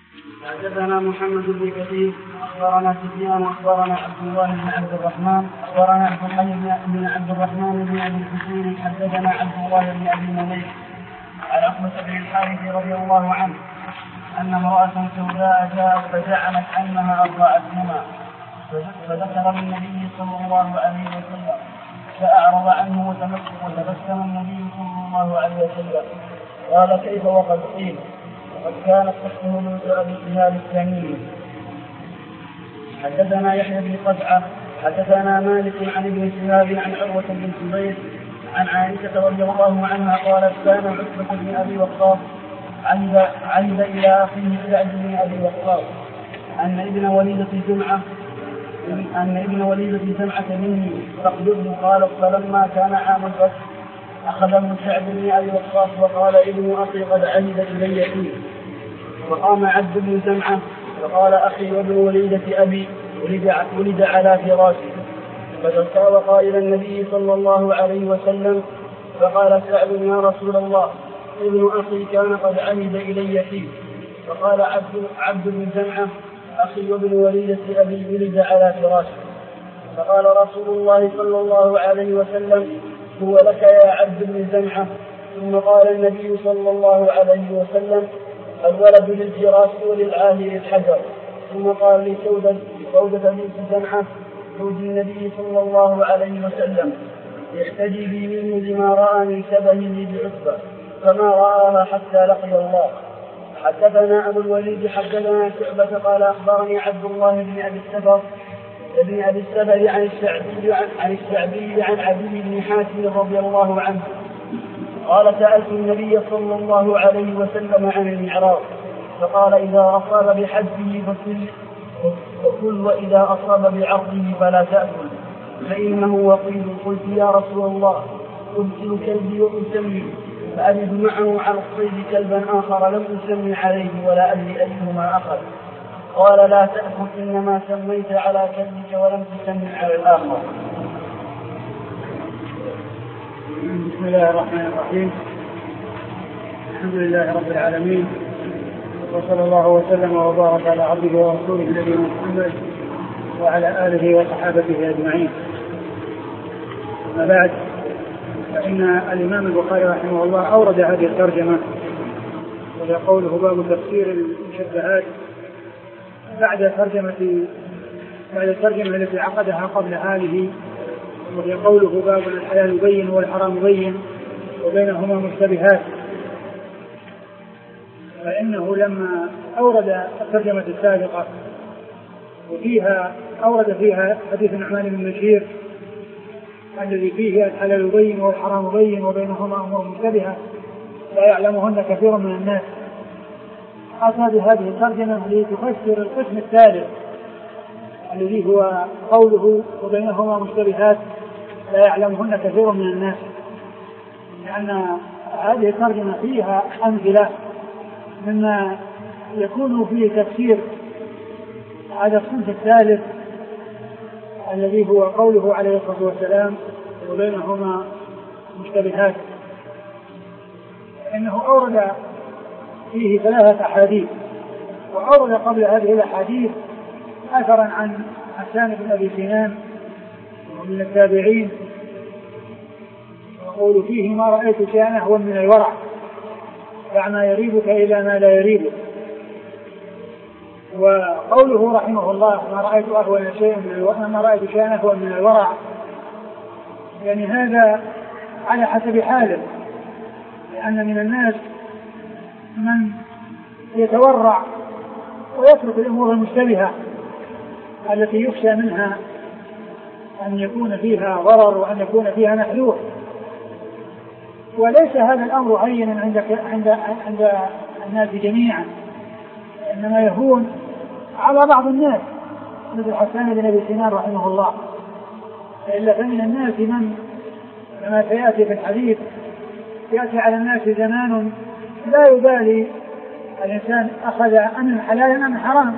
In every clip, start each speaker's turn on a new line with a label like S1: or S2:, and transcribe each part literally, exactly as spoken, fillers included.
S1: حدثنا محمد بن كثير اخبرنا سفيان اخبرنا عبد الله بن عبد الرحمن اخبرنا عبد الحي بن عبد الرحمن بن ابي الحسين حدثنا عبد الله بن ابي مليك عن عقبة بن الحارث رضي الله عنه ان امرأة سوداء جاءت فزعمت انها ارضعتهما فذكر النبي صلى الله عليه وسلم فاعرض عنه وتبسم النبي صلى الله عليه وسلم قال كيف وقد قيل وقد كانت تحته بنت ابي شهاب التميمي. حدثنا يحيى بن قزعة حدثنا مالك عن ابن شهاب عن عروة بن الزبير عن عائشة رضي الله عنها قالت كان عتبة بن ابي وقاص عهد الى اخيه سعد بن ابي وقاص ان ابن وليدة جمعة ان ابن وليدة جمعة مني تقبضه. قالت فلما كان عام الفتح أخذه سعد بن أبي وقاص وقال ابن أخي قد عهد إلي فيه. وقام عبد بن جمعة وقال أخي وابن وليدة أبي ولد على فراشي فتساوقا إلى النبي صلى الله عليه وسلم فقال سعد يا رسول الله ابن أخي كان قد عهد إلي فيه. فقال عبد, عبد بن جمعة أخي وابن وليدة أبي ولد على فراشي. فقال رسول الله صلى الله عليه وسلم هو لك يا عبد بن جمعة. ثم قال النبي صلى الله عليه وسلم الولد للفراش وللعاهر الحجر. ثم قال لسودة سودة بنت جمعة زوج النبي صلى الله عليه وسلم يحتجبي منه لما رأى من شبهه بعتبة فما رآها حتى لقي الله. حدثنا أبو الوليد حدثنا شعبة قال أخبرني عبد الله بن أبي السفر ابن أبي السفر عن الشعبي عن, عن الشعبي عن عدي بن حاتم رضي الله عنه قال سألت النبي صلى الله عليه وسلم عن المعراض فقال إذا أصاب بحجه فكل وإذا أصاب بعرضه فلا تأكل فإنه وقيل. قلت يا رسول الله أرسل كلبي وأسمي فأجد معه على الصيد كلبا آخر لم أسمي عليه ولا أدري أيهما أخذ. قال لا تأكل إنما سميت على كلبك ولم تسمي على الآخر.
S2: بسم الله الرحمن الرحيم. الحمد لله رب العالمين وصلى الله وسلم وبارك على عبده ورسوله نبينا محمد وعلى آله وصحابته أجمعين. أما بعد فإن الإمام البخاري رحمه الله أورد هذه الترجمة وهي قوله باب تفسير المشبهات بعد ترجمة بعد الترجمة التي عقدها قبل هذه وهي قوله باب الحلال بين والحرام بين وبينهما مشتبهات. فإنه لما أورد الترجمة السابقة وفيها أورد فيها حديث النعمان بن بشير الذي فيه الحلال بين والحرام بين وبينهما أمور مشتبهة لا يعلمهن كثير من الناس، أتى بهذه الترجمة لتفسر القسم الثالث الذي هو قوله وبينهما مشتبهات لا يعلمهن كثير من الناس، لأن هذه الترجمة فيها أمثلة مما يكون فيه تفسير هذا الصنف الثالث الذي هو قوله عليه الصلاة والسلام وبينهما مشتبهات. إنه أورد فيه ثلاثة أحاديث، وأورد قبل هذه الأحاديث أثرا عن حسان بن أبي سنان ومن التابعين يقول فيه ما رأيت شيئا أهون من الورع دع ما يريبك إلى ما لا يريبك. وقوله رحمه الله ما رأيت أهون شيئا من الورع ما رأيت شيئا أهون من الورع يعني هذا على حسب حاله، لأن من الناس من يتورع ويترك الأمور المشتبهة التي يخشى منها أن يكون فيها ضرر وأن يكون فيها محذور، وليس هذا الأمر هينا عند عند عند الناس جميعا، إنما يهون على بعض الناس مثل حسان بن أبي سنان رحمه الله. إلا فمن الناس من كما سيأتي في الحديث يأتي على الناس زمان لا يبالي الإنسان أخذ أمن حلال أم حرام،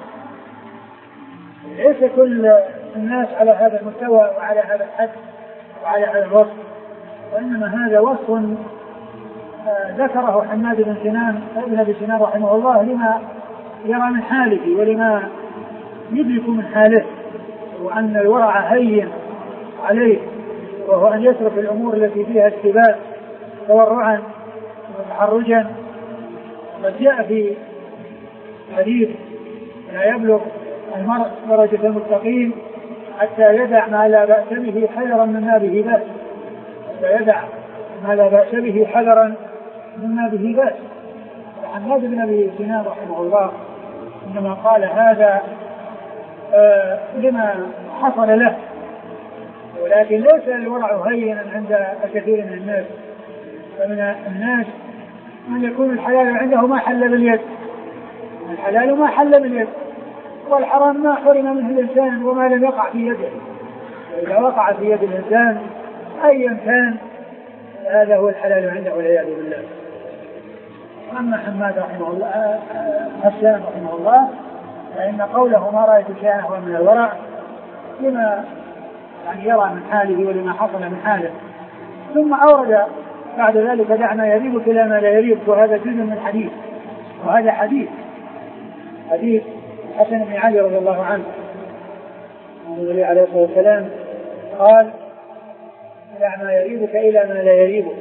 S2: ليس كل الناس على هذا المستوى وعلى هذا الحد وعلى هذا الوصف، وإنما هذا وصف ذكره حماد بن سنان ابن أبي سنان رحمه الله لما يرى من حاله ولما يدرك من حاله، وأن الورع هين عليه، وهو أن يترك الأمور التي فيها اشتباه تورعا وتحرجا. قد جاء في حديث لا يبلغ المرء درجة المستقيم حتى يدع ما لا بأس به حذرا مما به بأس، حتى يدع ما لا بأس به حذرا مما به بأس. حماد بن أبي سنان رحمه الله إنما قال هذا آه لما حصل له، ولكن ليس الورع هينا عند الكثير من الناس. فمن الناس من يكون الحلال عنده ما حل باليد، الحلال ما حل باليد، والحرام ما حرم منه الإنسان وما لم يقع في يده. وإذا وقع في يد الإنسان أيا كان هذا هو الحلال عنده والعياذ بالله. أما حماد رحمه الله حسان رحمه الله فإن قوله ما رأيت شيئا هو من الورع لما يعني يرى من حاله ولما حصل من حاله. ثم أورد بعد ذلك دع ما يريبك إلى ما لا يريبك، وهذا جزء من الحديث، وهذا حديث حديث حسن بن علي رضي الله عنه النبي عليه الصلاة والسلام قال دع ما يريبك إلى ما لا يريبك.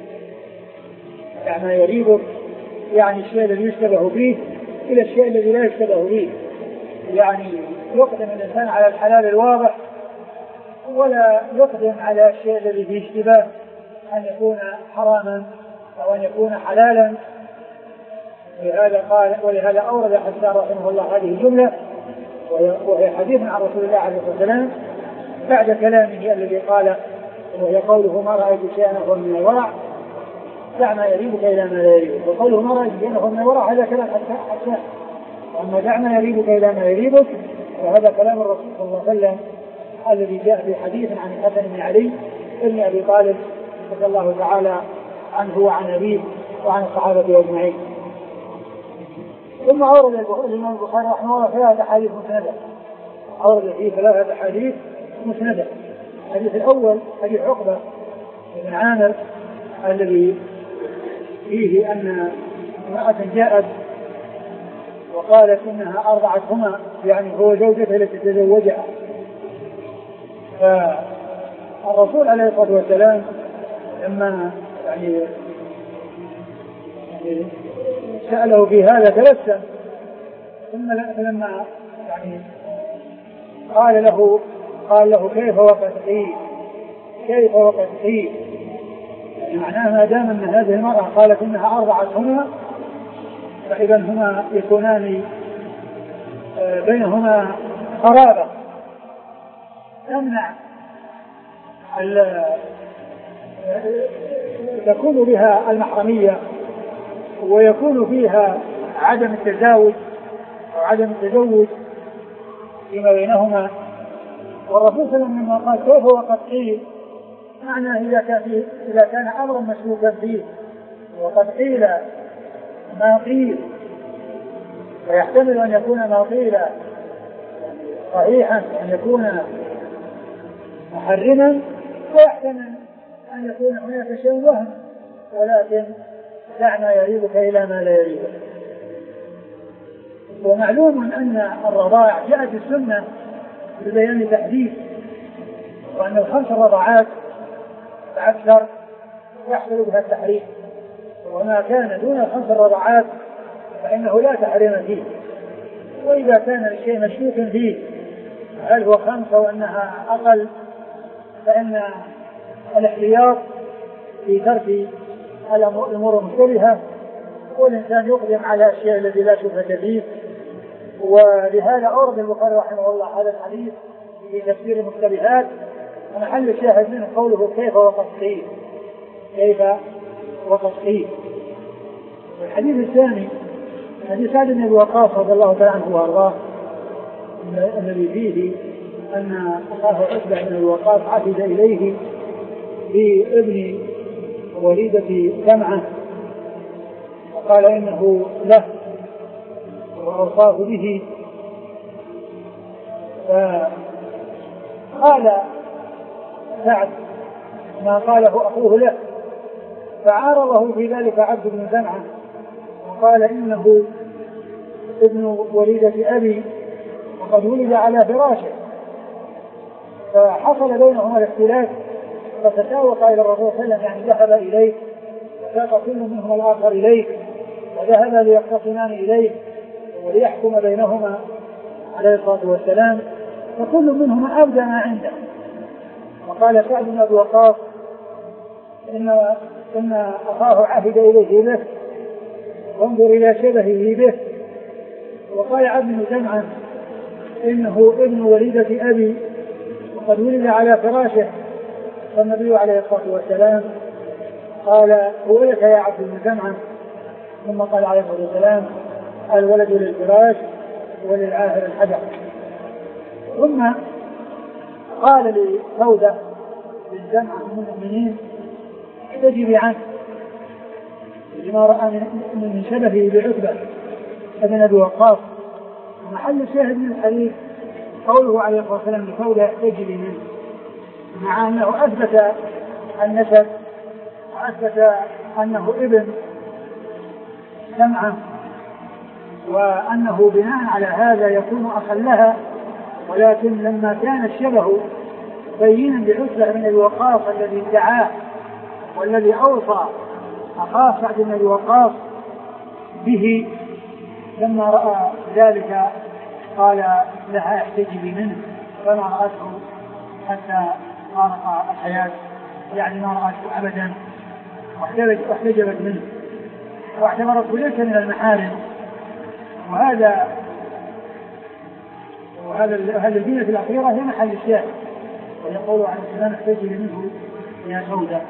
S2: دع ما يريبك يعني الشيء الذي يشتبه فيه إلى الشيء الذي لا يشتبه فيه، يعني يقدم الإنسان على الحلال الواضح ولا يقدم على الشيء الذي فيه اشتباه أن يكون حراما أو أن يكون حلالا. ولهذا قال ولهذا أورد حسان رحمه الله هذه الجملة، وهي حديث عن رسول الله عليه الصلاة والسلام بعد كلامه الذي قال وهي قوله ما رأيت شيئا هو من الورع دع ما يريبك إلى ما لا يريبك. وقوله ما رأيت شيئا هو من الورع هذا كلام حسان، وأما دع ما يريبك إلى ما يريبك وهذا كلام الرسول صلى الله عليه وسلم الذي جاء في حديث عن الحسن بن علي ابن أبي طالب رضي الله تعالى عنه وعن أبيه وعن الصحابة أجمعين. ثم أورد الإمام البخاري رحمه الله ثلاثة أحاديث مسندة، أورد فيه ثلاثة أحاديث مسندة. الحديث الأول حديث عقبة بن عامر الذي فيه أن امرأة جاءت وقالت إنها أرضعتهما، يعني هو زوجته التي تزوجها. فالرسول عليه الصلاة والسلام لما يعني يعني سأله في هذا تبسم، ثم لما يعني قال له قال له كيف وقت فيه كيف وقت فيه يعني معناه ما دام أن هذه المرأة قالت إنها أرضعتهما فإذا هما يكونان بينهما قرابة تمنع تكون بها المحرمية ويكون فيها عدم التزاوج أو عدم التزوج فيما بينهما. والرسول صلى الله عليه وسلم قال كيف وقد قيل، معناه إذا كان, إذا كان أمرا مشكوكا فيه وقد قيل ما قيل فيحتمل أن يكون ما قيل صحيحا أن يكون محرما، ويحتمل أن يكون هناك شيء وهم، ولكن دع ما يريبك إلى ما لا يريبك. ومعلوم أن الرضاع جاءت السنة ببيان تحديث، وأن الخمس الرضاعات فأكثر يحصل بها التحريم، وما كان دون الخمس الرضاعات فإنه لا تحريم فيه. وإذا كان الشيء مشكوك فيه هل هو خمسة وأنها أقل فإن الاحتياط في ترك الأمور المشتبهة، والإنسان يقدم على الشيء الذي لا شبهة فيه. ولهذا أورد البخاري رحمه الله هذا الحديث في تفسير المشتبهات، ومحل الشاهد منه قوله كيف وقد قيل كيف وقد قيل. والحديث الثاني حديث سعد بن أبي وقاص رضي الله تعالى عنه وأرضاه الذي فيه أن أخاه عتبة بن أبي وقاص عهد إليه بابن وليدة جمعة وقال إنه له وأوصاه به، فقال سعد ما قاله أخوه له، فعارضه في ذلك عبد بن جمعة وقال إنه ابن وليدة أبي وقد ولد على فراشه، فحصل بينهما الاختلاف فتساوق إلى الرسول صلى الله عليه وسلم، يعني ذهب إليه وساق كل منهما الآخر إليه وذهب ليختصمان إليه وليحكم بينهما عليه الصلاة والسلام، فكل منهما أبدى ما عنده. وقال سعد بن أبي وقاص إن, إن أخاه عهد إليه به وانظر إلى شبهه به. وقال عبد بن جمعة إنه ابن وليدة أبي وقد ولد على فراشه، فالنبي عليه الصلاة والسلام قال هو لك يا عبد بن جمعة، ثم قال عليه الصلاة والسلام الولد للفراش وللعاهر الحجر. ثم قال لسودة للجمعة من المؤمنين تجري عنه لما رأى من شبهه بعتبة ابن أبي وقاص. محل الشاهد من الحديث قوله عليه الصلاة والسلام لسودة تجري منه، مع أنه أثبت النسب وأثبت أنه ابن جمعة وأنه بناء على هذا يكون أخا لها، ولكن لما كان الشبه بينا بعتبة بن أبي وقاص الذي ادعاه والذي أوصى أخاه سعد بن أبي وقاص به، لما رأى ذلك قال لها احتجبي منه، فما رأته حتى فارق الحياة، يعني ما رأته أبدا واحتجبت منه واعتبرته ليس من المحارم. وهذا وهذا هذا الدين في الأخيرة هي محل الشاهد، ويقول عن السلام احتجبي منه يا سودة.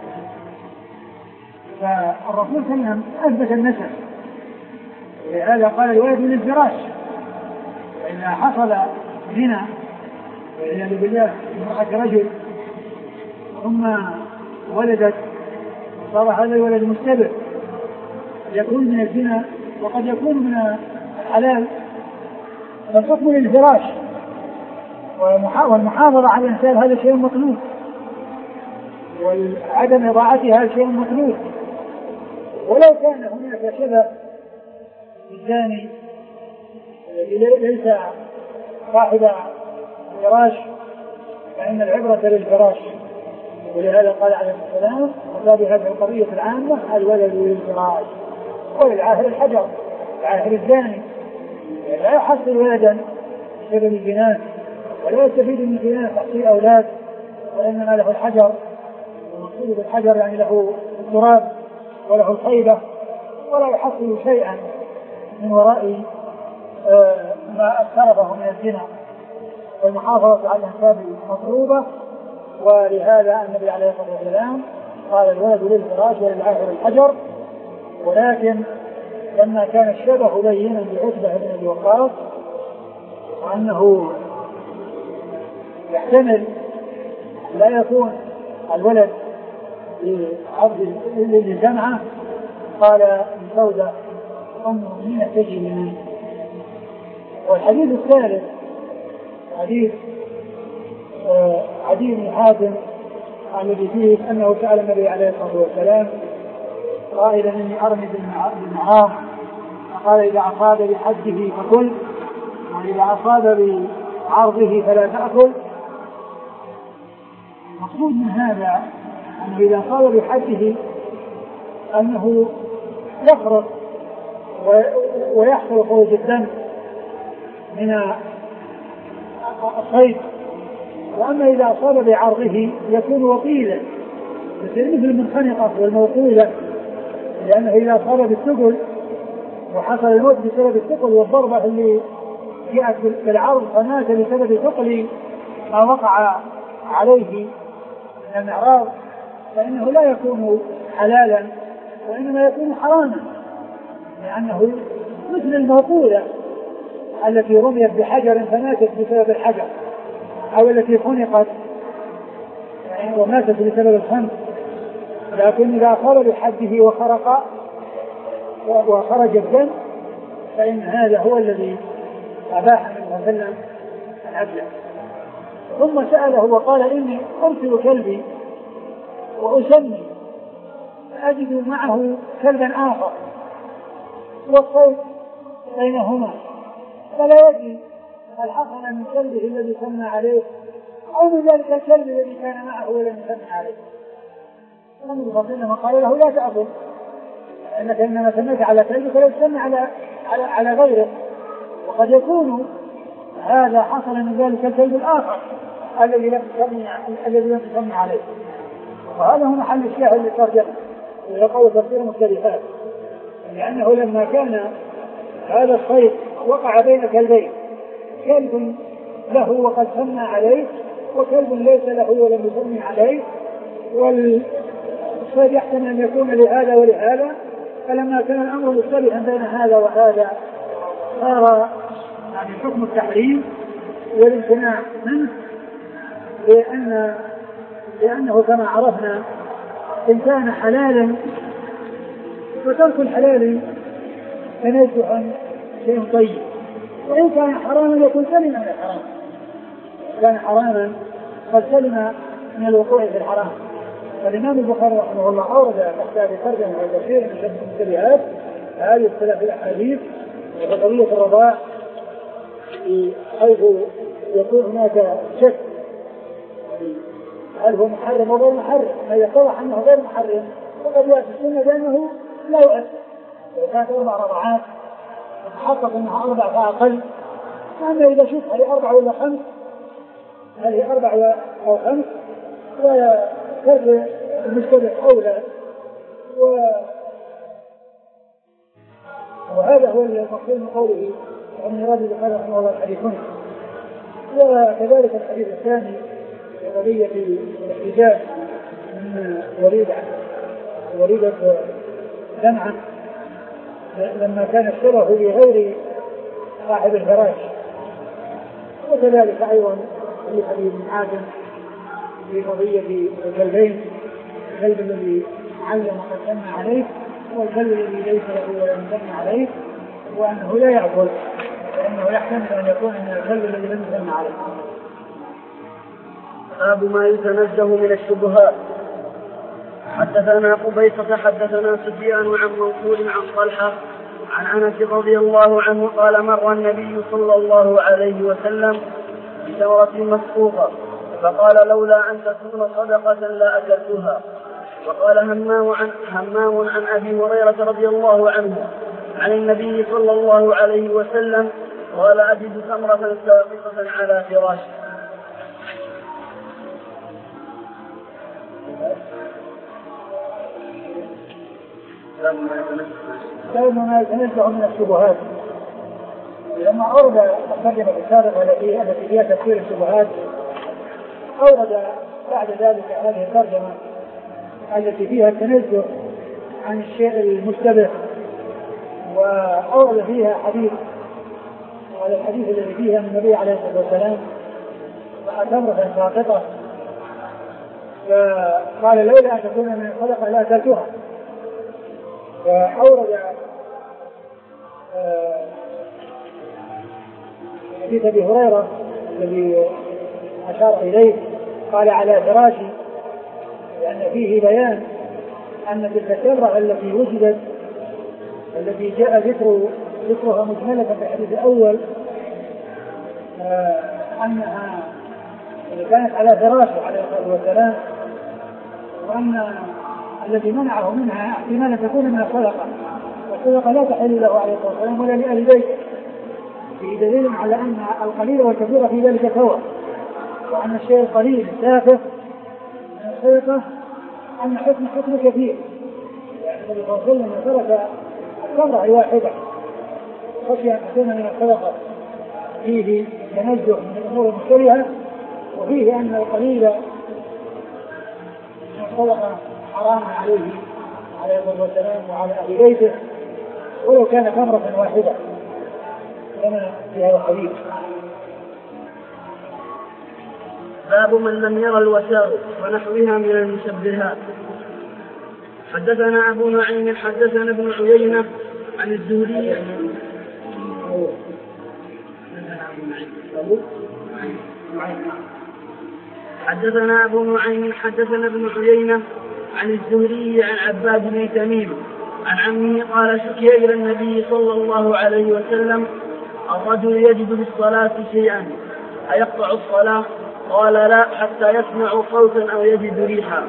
S2: فالرسول صلى الله عليه وسلم أثبت النسب، ولهذا قال الولد للفراش، وإذا حصل زنا والعياذ بالله امرأة رجل ثم ولدت صار هذا الولد مستبر، يكون من الزنا وقد يكون من الحلال، فالحكم للفراش والمحافظة على الإنسان هذا شيء مطلوب، وعدم إضاعته هذا شيء مطلوب. ولو كان هناك شبه الزاني ليس صاحب فراش فإن العبرة للفراش، ولهذا قال عليه السلام وفي هذه القضية العامة الولد للفراش وللعاهر الحجر، العاهر الزاني لا يحصل ولدا بسبب الجنان ولا يستفيد من الجنان تحصيل أولاد، وإنما له الحجر، والمقصود بالحجر يعني له التراب وله الخيبة، ولا يحصل شيئا من وراء آه ما اقترفه من الزنا. والمحافظة على الأنساب مطلوبة، ولهذا النبي عليه الصلاة والسلام قال الولد للفراش وللعاهر الحجر. ولكن لما كان الشبه بينا بعتبة بن أبي وقاص وأنه يحتمل لا يكون الولد لعبد للجمعة، قال لسودة أم المؤمنين تجي منه. والحديث الثالث حديث آه عدي بن حاتم الذي فيه أنه سأل النبي عليه الصلاة والسلام قائلا إني أرمي بالنعام، فقال إذا أصاب بحده فكل، وإذا أصاب بعرضه فلا تأكل. المقصود من هذا أنه إذا أصاب بحده أنه يخرج ويحصل خروج الدم من الصيد، وأما إذا أصاب بعرضه يكون وطيلا مثل المنخنقة والموقولة، لأنه إذا أصاب بالثقل وحصل الموت بسبب الثقل والضربة اللي جاءت بالعرض فمات بسبب ثقل ما وقع عليه من الأعراض، فإنه لا يكون حلالا وإنما يكون حراما، لأنه مثل الموقولة التي رميت بحجر فماتت بسبب الحجر، أو التي خنقت وماتت بسبب الخنق. لكن إذا أصاب بحده وخرق وخرج الدم فإن هذا هو الذي أباح منه وسلم العبد. ثم سأله وقال إني أرسل كلبي وأسمي فأجد معه كلبا آخر والصوت بينهما فلا يدري هل حصل من كلبه الذي سمى عليه أو من ذلك الكلب الذي كان معه ولم يسمى عليه. النبي صلى الله عليه وسلم قال له لا تأكل، لأنك إنما سميت على كلبك لا تسمي على على على غيره، وقد يكون هذا حصل من ذلك الكلب الآخر الذي لم تسمي الذي لم تسمي عليه. وهذا هو محل الشاهد للترجمة ويقول تفسير مختلفات، لأنه لما كان هذا الصيد وقع بين كلبين، كلب له وقد سمى عليه وكلب ليس له ولم يسمي عليه، والصيد يحتمل أن يكون لهذا ولهذا، فلما كان الأمر مختلفا بين هذا وهذا صار يعني حكم التحريم والامتناع منه، لأن لأنه كما عرفنا إن كان حلالا فترك الحلال تنزها شيء طيب، وإن كان حراما يكون سلم من الحرام، كان حراما قد سلم من الوقوع في الحرام. فالإمام البخاري رحمه الله أورد تحت هذه الترجمة كثير من المشتبهات هذه الثلاث الأحاديث وقضية الرضاع، حيث يكون هناك شك هل هو محرم أو غير محرم، ما يتضح أنه غير محرم وقد يأتي السنة بأنه لا يؤثر. إذا كانت أربع رضعات وتحقق أنها أربع فأقل، أما إذا شفت هل أربع ولا خمس، هل هي أربع أو خمس، وكذا المشتبه أولى، و... وهذا هو المقصود من قوله ومن يراد بقال رحمه الله الحديث هنا. وكذلك الحديث الثاني قضية الاحتجاج من وليدة وليدة جمعة لما كان اشتراه لغير صاحب الفراش، وكذلك أيضا في حديث حاتم في قضية الكلبين، الكلب الذي علم قد سمى عليه والكلب الذي ليس له ولم يسمى عليه، وأنه لا يأكل لأنه يحتمل أن يكون من الكلب الذي لم يسمى عليه.
S1: باب ما يتنزه من الشبهات. حدثنا قبيصة حدثنا سفيان عن منصور عن طلحة عن أنس رضي الله عنه قال مر النبي صلى الله عليه وسلم بثمرة مسقوطة فقال لولا أن تكون صدقة لا أكلتها. وقال همام عن, همام عن أبي هريرة رضي الله عنه عن النبي صلى الله عليه وسلم قال أجد ثمرة ساقطة على فراشي.
S2: لما يتنزه من الشبهات، لما أورد الترجمة السابقة التي التي فيها تفسير الشبهات أورد بعد ذلك هذه الترجمة التي فيها التنزه عن الشيء المشتبه، وأورد فيها حديث، وهذا الحديث الذي فيها من النبي عليه الصلاة والسلام ثمرة ساقطة، فقال لولا أن تكون من الصدقة لا أكلتها. فأورد حديث أبي هريرة الذي أشار إليه قال على فراشي، لأن فيه بيان أن تلك الثمرة التي وجدت التي جاء ذكر ذكرها مجملة في الحديث الأول أنها كانت على فراشه عليه الصلاة والسلام، وأن الذي منعه منها احتمال أن تكون من الصدقة، والصدقة لا تحل له عليه الصلاة والسلام ولا لأهل بيته، فيه دليل على أن القليل والكثير في ذلك سواء، وأن الشيء القليل التافه من الصدقة أن حكم حكم كثير. يعني النبي صلى الله عليه وسلم ترك الثمرة واحدة خشي أن تكون من الصدقة، فيه تنزه من الأمور المشتبهة، وفيه أن القليل من الصدقة حرام عليه عليه الصلاة والسلام وعلى أهل بيته ولو كان ثمرة واحدة كما في هذا الحديث.
S1: باب من لم يرى الوسائل ونحوها من المشبهات. حدثنا أبو نعيم حدثنا ابن عيينة عن الزهري حدثنا أبو نعيم حدثنا ابن عيينة عن الزهري عن عباد بن تميم عن عمه قال شكي إلى النبي صلى الله عليه وسلم الرجل يجد في الصلاة شيئا أيقطع الصلاة؟ قال لا، حتى يسمع صوتا أو يجد ريحا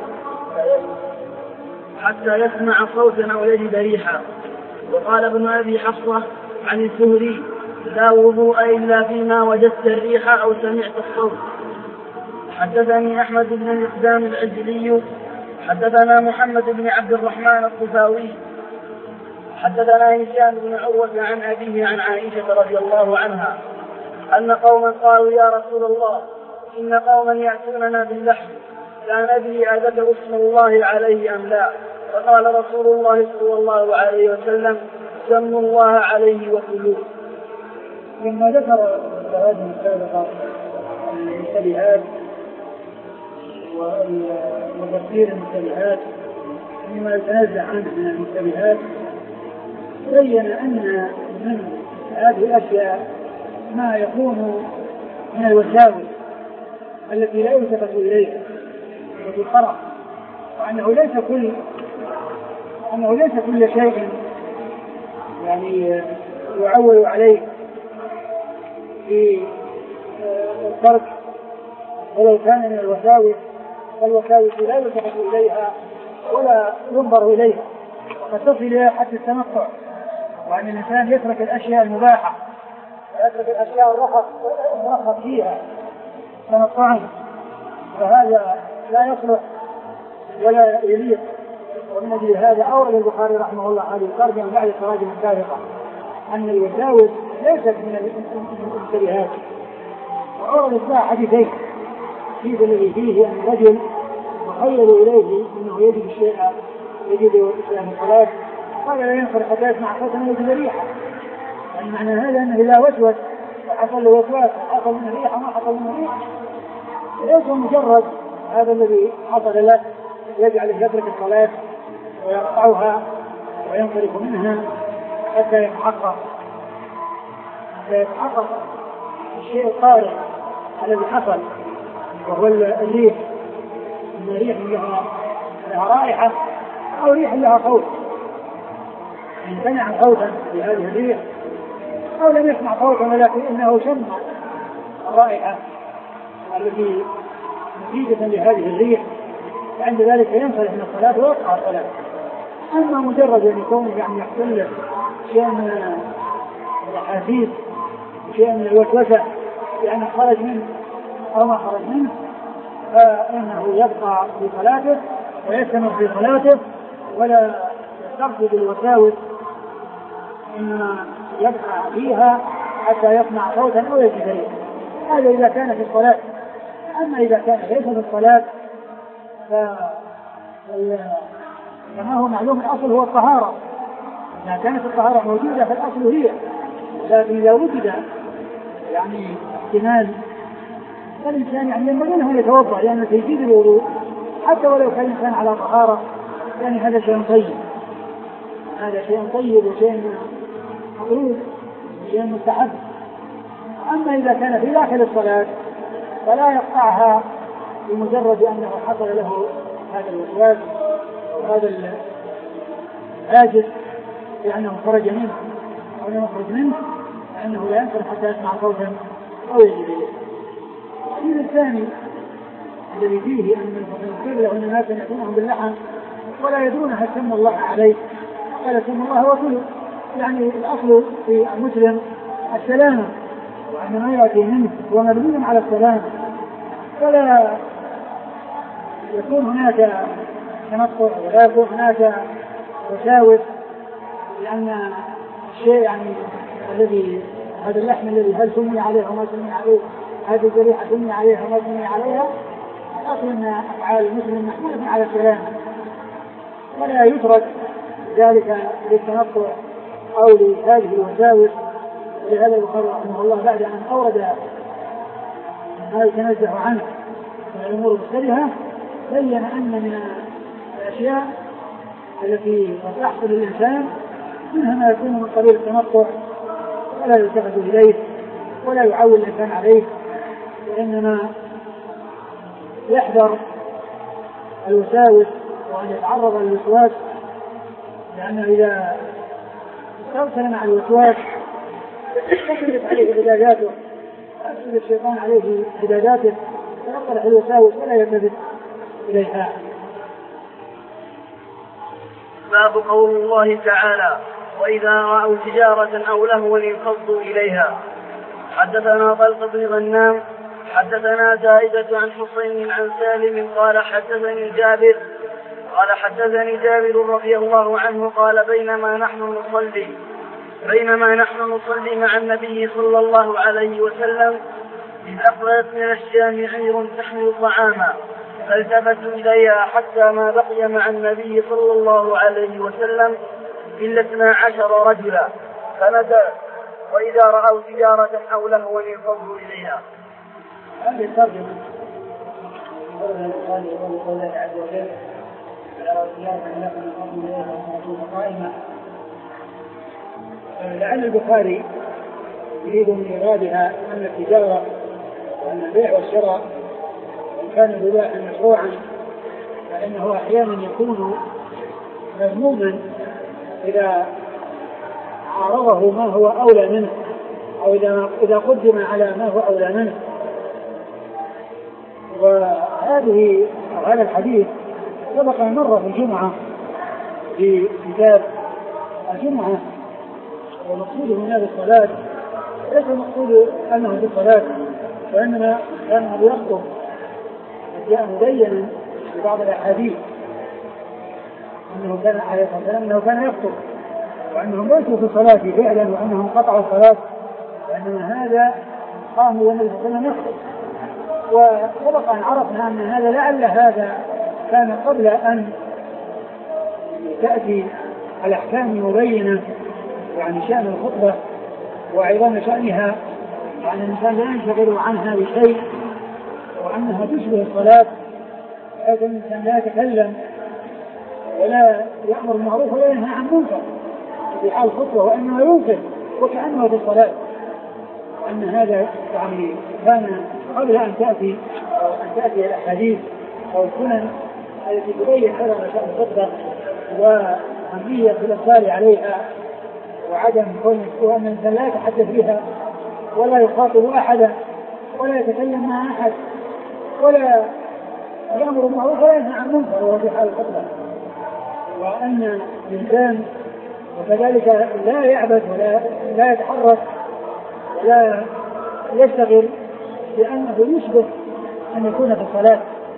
S1: حتى يسمع صوتا أو يجد ريحا. وقال ابن أبي حفصة عن الزهري: لا وضوء إلا فيما وجدت الريح أو سمعت الصوت. حدثني أحمد بن المقدام العجلي حدثنا محمد بن عبد الرحمن الطفاوي حدثنا هشام بن عروة عن أبيه عن عائشة رضي الله عنها أن قوما قالوا: يا رسول الله، إن قوما يأتوننا باللحم لا ندري أذكر اسم الله عليه أم لا، فقال رسول الله صلى الله عليه وسلم: سموا الله عليه وكلوه.
S2: لما ذكر هذه السابقة المشتبهات وتفسير المشتبهات مما يتنزع عنه من المشتبهات، بين أن من هذه الأشياء ما يكون من الوساوس التي لا يلتفت إليها وفي القرع، وأنه ليس كل أنه ليس كل شيء يعني يعول عليه في الترك، ولو كان من الوساوس فالوساوس لا يلتفت إليها ولا ينظر إليها، وقد تصل إليها حتى التمتع، وأن الإنسان يترك الأشياء المباحة ويترك الأشياء الرخص فيها تمتعا، فهذا لا يصلح ولا يليق. ومن أجل هذا أورد البخاري رحمه الله هذه الترجمة بعد التراجم السابقة أن الوساوس ليست من المشتبهات، وأورد الساعة حديثين: الحديث الذي فيه أن الرجل يخيل إليه أنه يجد الشيء يجد شيئا من الصلاة، قال لا ينصر حتى يسمع صوتا يجد ريحا، يعني معنى هذا أنه إذا وسوس وحصل له وسواس حصل منه ريحة ما حصل منه ريحة، ليس مجرد هذا الذي حصل له يجعل يترك الصلاة ويقطعها وينصرف منها حتى يتحقق فيتحقق الشيء الطارئ الذي حصل، وهو الريح، إن ريح لها رائحة أو ريح لها صوت، إن سمع صوتا بهذه الريح أو لم يسمع صوتا ولكن إنه شم الرائحة التي نتيجة لهذه الريح، فعند ذلك ينصرف من الصلاة ويقطع الصلاة. أما مجرد أن يكون يعني يحصل له شيء من الأحاسيس شيء من الوسوسة يعني خرج منه أو ما خرج منه، فإنه يبقى في صلاته ويستمر في صلاته ولا يسترشد الوساوس، إنما يبقى فيها حتى يسمع صوتا أو يجد ريحا. هذا إذا كان في الصلاة. أما إذا كان ليس في الصلاة فما هو معلوم الأصل هو الطهارة، إذا كانت الطهارة موجودة فالأصل هي، لكن إذا وجد يعني احتمال فالإنسان يعني ينبغي أن يتوضأ لأنه تجديد الوضوء حتى ولو كان الإنسان على طهارة، يعني هذا شيء طيب، هذا شيء طيب وشيء مطلوب وشيء مستحب. أما إذا كان في داخل الصلاة فلا يقطعها بمجرد أنه حصل له هذا الوسواس وهذا الهاجس لأنه خرج منه أو لم يخرج منه، لأنه لا ينصر حتى يسمع صوتا أو يجد إليه. الحديث الثاني الذي فيه أن المفسر له أن الناس يأتونهم باللحم ولا يدرون هل سمى الله عليه، قال سمى الله وكله، يعني الأصل في المسلم السلامة، وأن ما يأتي منه هو مبني على السلامة، فلا يكون هناك تنطع ولا يكون هناك وساوس، لأن الشيء يعني الذي هذا اللحم الذي هل سمي عليه وما سمي عليه، هذه الجريحة سمي عليها وما سمي عليها، الأصل أن أفعال المسلم محمولة على السلامة ولا يترك ذلك للتنطع أو لهذه الوساوس. ولهذا البخاري رحمه الله بعد أن أورد ما يتنزه عنه من الأمور المشتبهة بين أن من الأشياء التي تحصل للإنسان منها ما يكون من قبيل التنطع ولا يلتفت إليه ولا يعول الإنسان عليه، وإنما يحذر الوساوس وأن يتعرض للوسواس، لأنه إذا استرسل مع الوسواس تكلف عليه بداياته، يأخذ الشيطان عليه بداياته فيطلع الوساوس ولا يلتفت إليها.
S1: باب قول الله تعالى: وإذا رأوا تجارة أو لهوا انفضوا إليها. حدثنا طلق بن غنام حدثنا زائدة عن حسين عن سالم قال حدثني جابر قال حدثني جابر رضي الله عنه قال بينما نحن نصلي بينما نحن نصلي مع النبي صلى الله عليه وسلم إذ أقبلت من الشام عير تحمل طعاما فالتفتوا إليها حتى ما بقي مع النبي صلى الله عليه وسلم إلا اثنا عشر رجلا فنزل: وإذا رأوا تجارة أو لهوا انفضوا إليها.
S2: هذه الترجمة قول الله عز وجل: لعل البخاري يريد من إرادها أن التجارة وأن البيع والشراء إن كان البيع مشروعا فإنه أحيانا يكون مذموما إذا عارضه ما هو أولى منه أو إذا قدم على ما هو أولى منه. وهذه هذا الحديث سبق مرة في الجمعة في كتاب الجمعة، ومقصوده هنا بالصلاة ليس المقصود أنه في الصلاة، وإنما كان يخطب جاء مبينا في بعض الأحاديث أنه كان عليه الصلاة والسلام أنه كان يخطب وأنهم ليسوا في الصلاة فعلا وأنهم قطعوا الصلاة، وإنما هذا قام والنبي صلى الله عليه وسلم يخطب. وسبق أن عرفنا أن هذا لعل هذا كان قبل أن تأتي الأحكام مبينة يعني شأن الخطبة وعظام شأنها، يعني الإنسان لا ينشغل عنها بشيء وأنها تشبه الصلاة، حيث الإنسان لا يتكلم ولا يأمر بالمعروف ولا ينهى عن المنكر في حال الخطبة، وأنه ينكر وكأنه في الصلاة. وأن هذا يعني كان قبل أن تأتي أو أن تأتي الأحاديث أو السنن التي تبين حرم شأن الخطبة وأهمية الإقبال عليها وعدم كون أن الإنسان لا يتحدث بها ولا يخاطب أحدا ولا يتكلم مع أحد ولا يأمر بالمعروف ولا ينهى عن المنكر وهو في حال الخطبة، وأن الإنسان وكذلك لا يعبث ولا لا يتحرك ولا يشتغل لأنه يشبه أن يكون في الصلاة.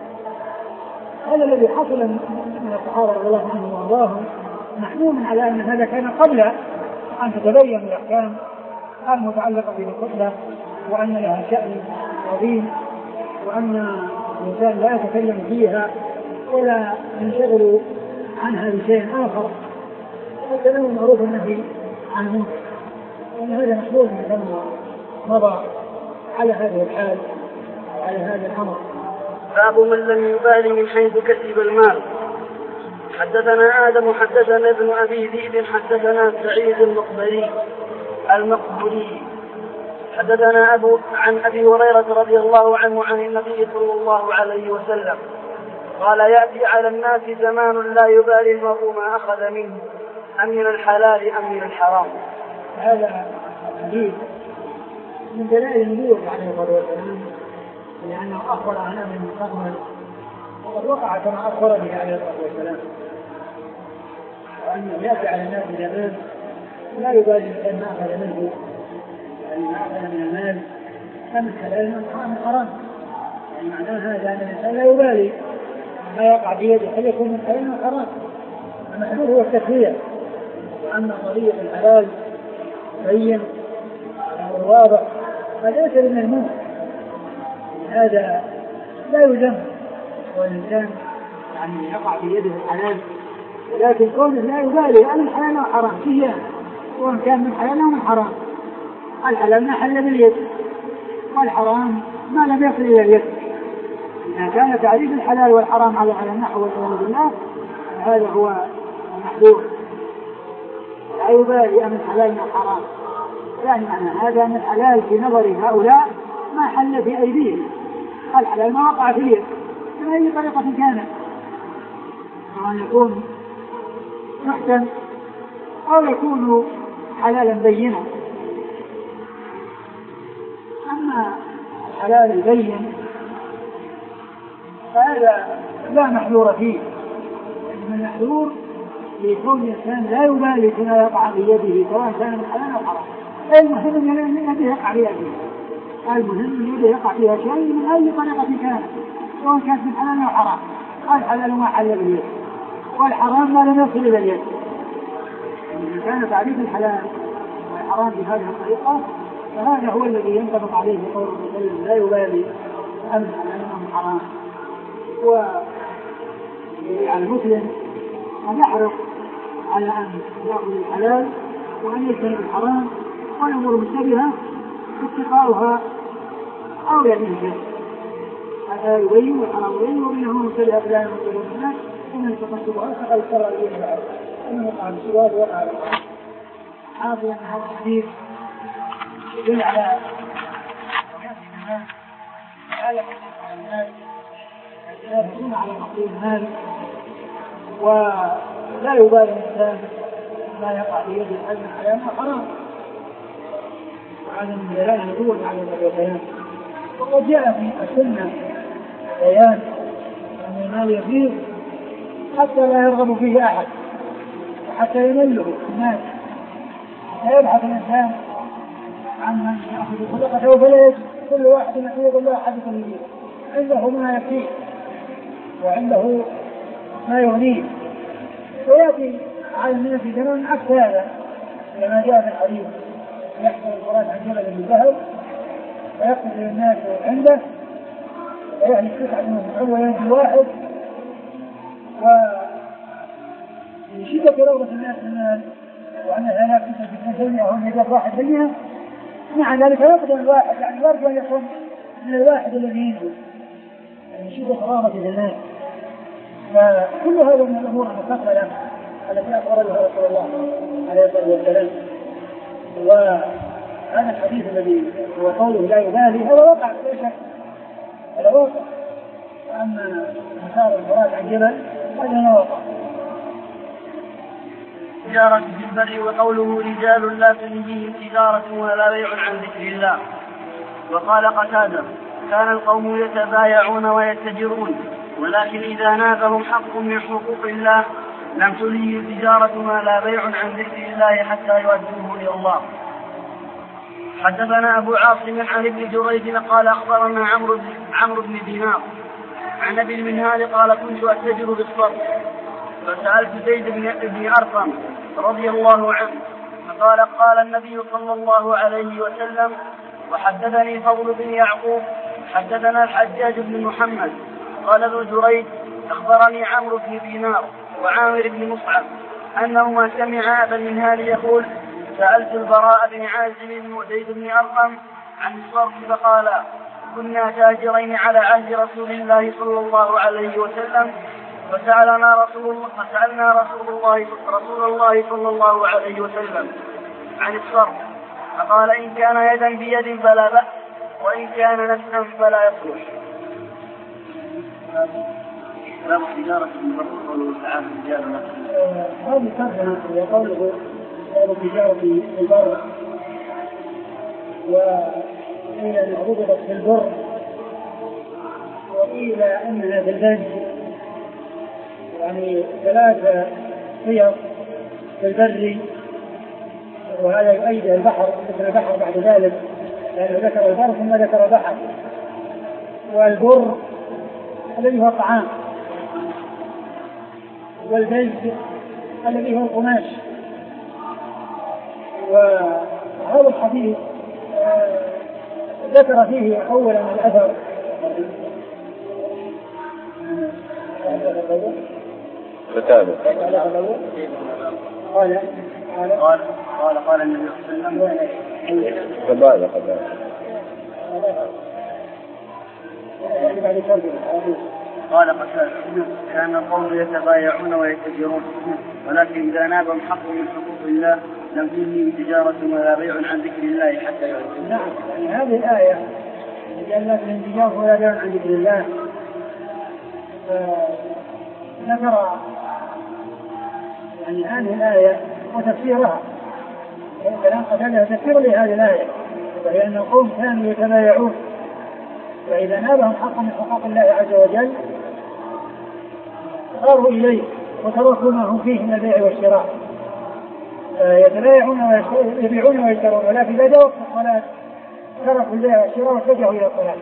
S2: هذا الذي حصل من الصحابة رضي الله عنهم وارضاهم محمول على أن هذا كان قبل أن تتبين الأحكام المتعلقة بالخطبة، وأن لها شأن عظيم، وأن الإنسان لا يتكلم فيها ولا ينشغل عنها بشيء آخر، والكلام المعروف النهي عن المنكر، وأن هذا محمول من مضى على هذه الحال وعلى هذا الأمر.
S1: باب من لم يبالي من حيث كسب المال. حدثنا آدم حدثنا ابن أبي ذئب حدثنا سعيد المقبري المقبري حدثنا أبو عن أبي هريرة رضي الله عنه عن النبي صلى الله عليه وسلم قال: يأتي على الناس زمان لا يبالي المرء ما أخذ منه أم من الحلال أم من الحرام.
S2: هذا حديث من دلائل النبوة عليه الصلاة والسلام، لأنه أخبر عن أمر المستقبل وقد وقع كما أخبر به عليه الصلاة والسلام، وأنه يأتي على الناس زمان لا يبالي الإنسان ما أخذ منه، يعني ما أخذ من المال أم الحلال من حرام، يعني معناها هذا أن الإنسان لا يبالي ما يقع بيده هل يكون من حلال من حرام. المحذور هو التسوية، وأن قضية الحلال بين أو واضح فليس من المنكر، هذا لا يذم، والإنسان يعني يقع في يده الحلال، لكن كونه لا يبالي أن الحلال أو حرام فيه، وإن كان من حلال أو من حرام. الحلال ما حل باليد، والحرام ما لم يصل إلى اليد. إذا كان تعريف الحلال والحرام على على النحو والعياذ بالله هذا هو المحذور، لا يبالي أن الحلال من الحرام، يعني معنى هذا أن الحلال في نظر هؤلاء ما حل في أيديهم، الحلال ما وقع في اليد بأي طريقة كانت، وأن يكون محسن أو يكون حلالا بينا. أما الحلال البين فهذا لا محذور فيه، إنما المحذور لكون الإنسان لا يبالي فيما يقع بيده سواء كان من حلال أو حرام. المهم أن يده يقع بيده، المهم أن يده يقع فيها شيء من أي طريقة كانت، سواء كانت من حلال أو حرام. الحلال ما حل باليد، والحرام ما لم يصل إلى اليد. إذا كان تعريف الحلال والحرام بهذه الطريقة فهذا هو الذي ينطبق عليه قول الرسول لا يبالي أم حلال أم حرام. وعلى المسلم أن يحرص على أن يأخذ الحلال وأن يجتنب الحرام والأمور مشتبهة اتقاؤها أو يعني شيء. هذا يبين والحرام يبين وبينهما مشتبهة لا يمثل الناس ومن تقصدها فقد اضطر إليه بعد أنه وقع بالسواد وقع بالحرام. حاضر أن هذا الحديث يدل على على الناس يكون على مقصود المال ولا يبالي الإنسان ما يقع في يد الحج الحياة حرام. وهذا من دلائل النبوة على البيان. وقد جاء في السنة بيان أن المال يفيض حتى لا يرغب فيه أحد وحتى يمله الناس، حتى يبحث الإنسان عن من يأخذ صدقته فلا يجد كل واحد يحيط الله حدث منه، عنده ما يكفيه وعنده ما يغنيه. ويأتي على الناس زمن عكس هذا كما جاء في الحديث يحصل الفرات عن جبل بالذهب ويقتل الناس عنده ويحلف تسعة من وينجي واحد، وشدة رغبة الناس في المال وأنها لا تسعة في الدنيا وهم يجب واحد بينها، مع ذلك يقدم الواحد يعني يرجو أن يكون من الواحد الذي ينجو يعني شدة رغبة الناس. فكل هذا من الأمور المفصلة التي أخبرها رسول الله عليه الصلاة والسلام. وهذا الحديث الذي هو قوله لا يبالي هذا وقع لا شك، هذا واقع. أما مثال الفرات عن جبل هذا لا واقع.
S1: تجارة في البر وقوله رجال لا تلهيهم تجارة ولا بيع عن ذكر الله. وقال قتادة كان القوم يتبايعون ويتجرون ولكن إذا نابهم حق من حقوق الله لم تلههم تجارة ولا بيع عن ذكر الله حتى يؤدوه إلى الله. حدثنا أبو عاصم عن ابن جريج قال أخبرنا عمرو عمرو بن دينار عن أبي المنهال قال كنت أتجر بالصرف فسألت زيد بن أرقم رضي الله عنه فقال قال النبي صلى الله عليه وسلم. وحدثني فضل بن يعقوب حدثنا الحجاج بن محمد قال ابن جريج أخبرني عمرو بن دينار وعامر بن مصعب أنهما سمع أبا المنهال يقول سألت البراء بن عازم وزيد بن أرقم عن الصرف فقال كنا تاجرين على عهد رسول الله صلى الله عليه وسلم فسألنا رسول الله فسألنا رسول الله رسول الله صلى الله عليه وسلم عن الصرف فقال إن كان يدا بيد فلا بأس وإن كان نفسا فلا يصلح.
S3: باب التجارة في البر قوله تعالى التجارة
S2: هذه ترجمة وقوله باب التجارة في البر وقيل أنها ربطت في البر وقيل أنها في البر يعني ثلاثة صيغ في البر وهذا يؤيد البحر ذكر البحر بعد ذلك لأنه ذكر البر ثم ذكر البحر. والبر الذي هو الطعام والبلد الذي هو القماش. وهذا الحديث ذكر فيه أولا الأثر قال
S3: قال قال قال النبي صلى الله عليه وسلم قال قتادة كان القوم يتبايعون ويتجرون ولكن إذا نابهم حق من حقوق الله لم تلههم تجارة ولا بيع عن ذكر الله حتى يعلمون.
S2: نعم يعني هذه الآية قال لك من تجارة ولا بيع عن ذكر الله ذكر يعني هذه الآية وتفسيرها كلام قتادة تفسير لهذه الآية وهي أن القوم كانوا يتبايعون، فإذا نالهم حق من حقوق الله عز وجل صاروا إليه وتركوا ما هم فيه من البيع والشراء، يتبايعون ويبيعون ويشترون، ولكن إذا جاء وقت الصلاة تركوا البيع والشراء واتجهوا إلى الصلاة.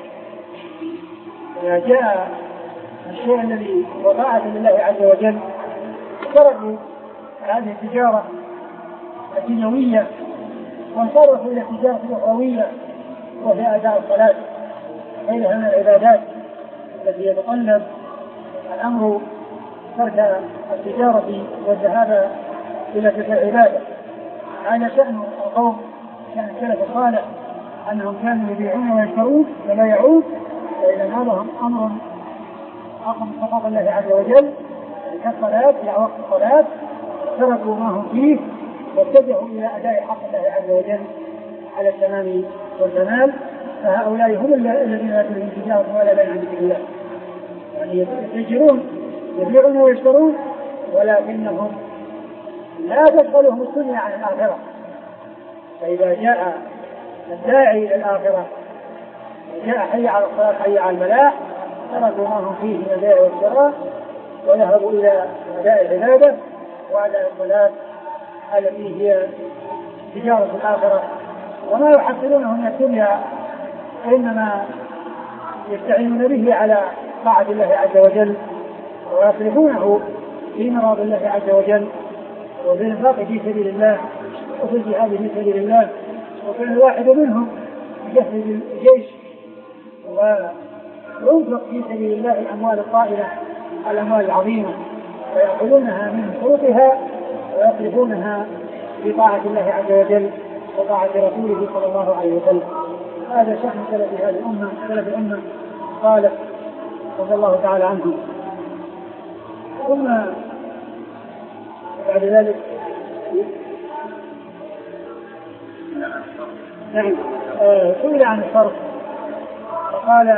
S2: إذا جاء الشيء الذي هو طاعة لله عز وجل تركوا هذه التجارة الدنيوية وانصرفوا إلى التجارة الأخروية وهي أداء الصلاة غيرها من العبادات التي يتطلب الأمر ترك التجارة والذهاب إلى تلك العبادة. هذا شأن القوم، شأن السلف الصالح أنهم كانوا يبيعون ويشترون ويبايعون، فإذا نالهم أمر حق من حقوق الله عز وجل كالصلاة إلى وقت الصلاة تركوا ما هم فيه واتجهوا إلى أداء حق الله عز وجل على التمام والكمال. فهؤلاء هم الذين لا تلهيهم تجارة ولا بيع عن ذكر الله، يعني يتجرون يبيعون ويشترون ولكنهم لا تشغلهم الدنيا عن الآخرة. فإذا جاء الداعي إلى الآخرة وجاء حي على الصلاة حي على الفلاح تركوا ما هم فيه من البيع والشراء وذهبوا إلى أداء العبادة وأداء الصلاة التي هي تجارة الآخرة. وما يحصلونه من الدنيا إنما يستعينون به على طاعة الله عز وجل ويصرفونه في مراد الله عز وجل وفي الانفاق في سبيل الله وفي الجهاد في سبيل الله. وكان الواحد منهم يجهز الجيش وينفق في سبيل الله الأموال الطائلة الأموال العظيمة ويأخذونها من شروطها ويصرفونها في طاعة الله عز وجل وطاعة رسوله صلى الله عليه وسلم. هذا شأن سلف هذه الأمة سلف الأمة قال رضي الله تعالى عنهم. ثم بعد ذلك نعم سئل عن الصرف فقال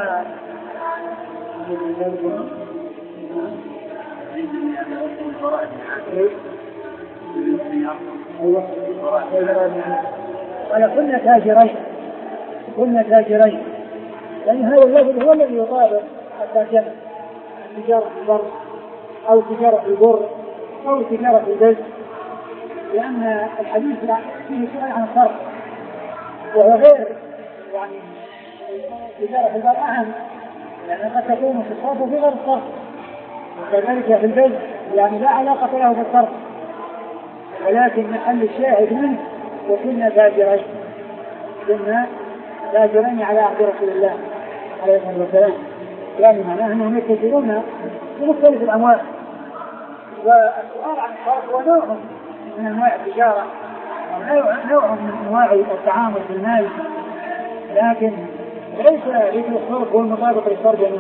S2: قال كنا تاجرين كنا تاجرين لأن هذا اللفظ هو الذي يطابق الترجمة تجارة البر أو تجارة البر أو تجارة البز، لأن الحديث فيه سؤال عن الصرف وهو غير يعني تجارة البر أهم، لأن قد تكون في الصرف وفي غير الصرف، وكذلك في البز يعني لا علاقة له بالصرف، ولكن محل الشاهد منه وكنا تاجرين كنا تاجرين على عهد رسول الله عليه الصلاة والسلام، يعني معناه أنهم يتجرون بمختلف الأموال. والسؤال عن الصرف هو نوع من أنواع التجارة ونوع من أنواع التعامل في المال، لكن ليس ذكر الصرف هو المطابق للترجمة.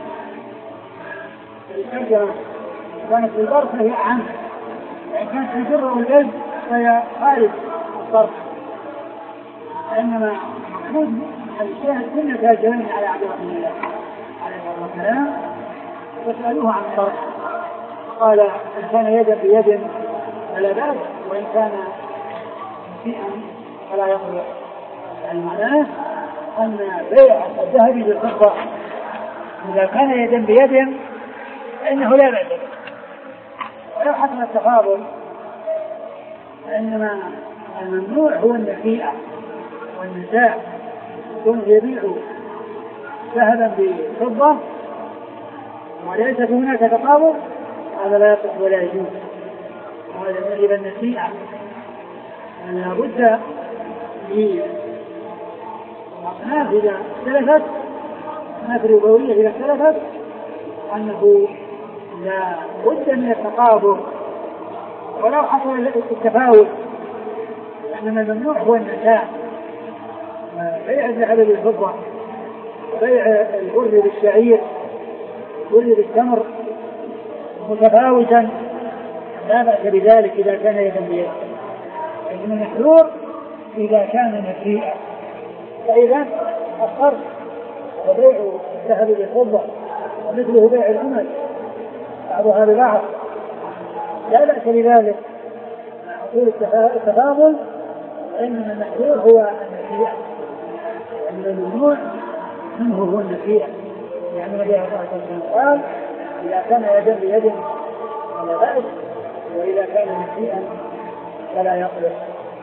S2: الترجمة كانت في البر فهي أعم، يعني كانت في البر والبز فهي خارج الصرف، إنما مقصود الشاهد كنا تاجرين على عهد رسول الله عليه الصلاة والسلام فسألوه عن الصرف قال إن كان يدا بيد فلا بأس وإن كان شيئا فلا يضر. يعني معناه أن بيع الذهب بالفضة إذا كان يدا بيد فإنه لا بأس، ولو حصل التفاضل فإنما الممنوع هو النسيئة والنساء، يكون يبيع ذهبا بفضة وليس هناك تفاضل، هذا لا يصح ولا يجوز، وهذا يجب النسيئة أن لابد لأصناف إذا اختلفت أصناف ربوية إذا اختلفت أنه لا بد من التقابل ولو حصل التفاوت، إنما الممنوع هو النساء، بيع الذهب بالفضة بيع البر بالشعير البر بالتمر متفاوتا لا بأس بذلك إذا كان يدا بيد، إنما المحظور إذا كان نسيئا. فإذا الصرف وبيع الذهب بالفضة ومثله بيع العمل بعضها ببعض لا بأس بذلك حصول التفاضل وإنما المحذور هو النسيئة، وأن الممنوع منه هو النسيئة، يعني النبي صلى الله عليه وسلم قال إذا كان يدا بيد فلا بأس، وإذا كان نسيئا فلا يقبل.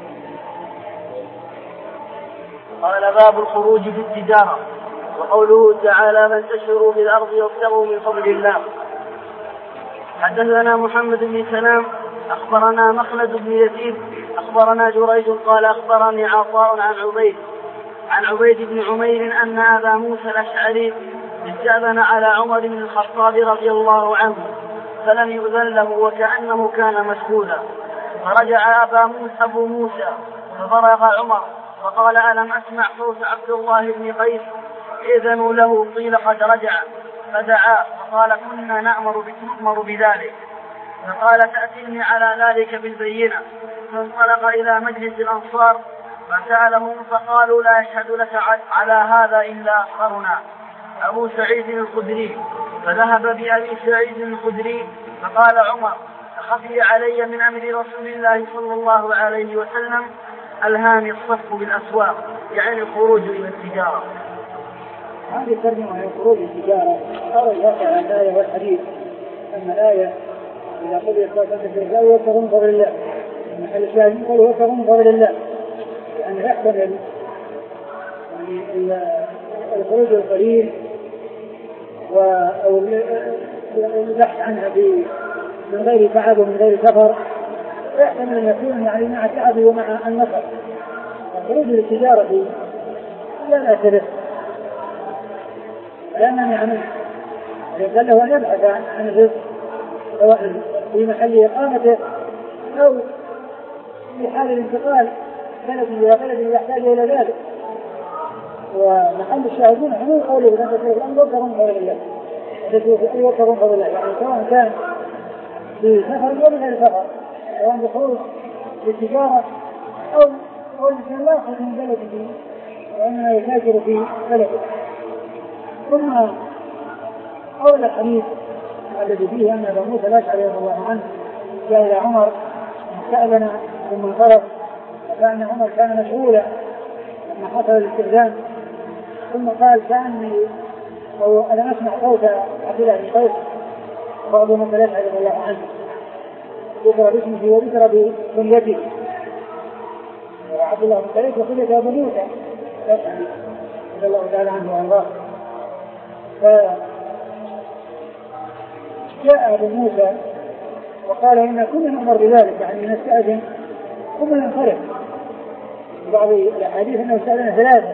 S3: قال باب الخروج في التجارة. وقوله تعالى فانتشروا في الأرض وابتغوا من فضل الله. حدثنا محمد بن سلام أخبرنا مخلد بن يزيد أخبرنا جريج قال أخبرني عطاء عن عبيد عن عبيد بن عمير أن أبا موسى الأشعري استأذن على عمر بن الخطاب رضي الله عنه فلم يؤذن له وكأنه كان مشغولا، فرجع أبا موسى أبو موسى ففرغ عمر فقال ألم أسمع صوت عبد الله بن قيس إذنوا له قيل قد رجع، فدعا فقال كنا نأمر نأمر بذلك، فقال تأتيني على ذلك بالبينة، فانطلق إلى مجلس الأنصار فسألهم فقالوا لا يشهد لك على هذا إلا أخبرنا أبو سعيد الخدري، فذهب بأبي سعيد الخدري فقال عمر خفي علي من أمر رسول الله صلى الله عليه وسلم ألهاني الصف بالأسواق، يعني الخروج إلى التجارة.
S2: هذه الترجمة هي خروج التجارة. أرى الواقع عن الآية والحديث. أما الآية إذا قضي الصلاة فانتشروا وابتغوا من فضل الله، محل الشاهد يقول وابتغوا من فضل الله، يعني يحتمل يعني الخروج القليل أو البحث عنها من غير تعب ومن غير سفر، يحتمل أن يكون يعني مع التعب ومع النفر. الخروج للتجارة لا بأس به، لا مانع منه، قال له أن يبحث عن الرزق سواء في محل إقامته أو في حال الانتقال بلد إلى بلد يحتاج إلى ذلك. ومحل الشاهدين عموم قوله أن تسير الأمر وابتغوا من فضل الله، تسير وابتغوا من فضل الله، يعني سواء كان في سفر أو غير سفر، سواء بخروج للتجارة أو أو الإنسان لا يخرج من بلده وإنما يتاجر في بلده. ثم أول الحديث الذي فيه أن أبا موسى الأشعري رضي الله عنه جاء إلى عمر استأذن ثم انصرف، وكأن عمر كان مشغولا لما حصل الاستئذان، ثم قال كأني أنا أسمع صوت عبد الله بن قيس وأبو موسى الأشعري رضي الله عنه ذكر باسمه وذكر بكنيته، وعبد الله بن قيس وكنيته أبو موسى الأشعري رضي الله تعالى عنه وأرضاه. فجاء أبو موسى وقال إن كنا نأمر بذلك، يعني نستأذن ثم ننصرف. في بعض الأحاديث أنه استأذن ثلاثة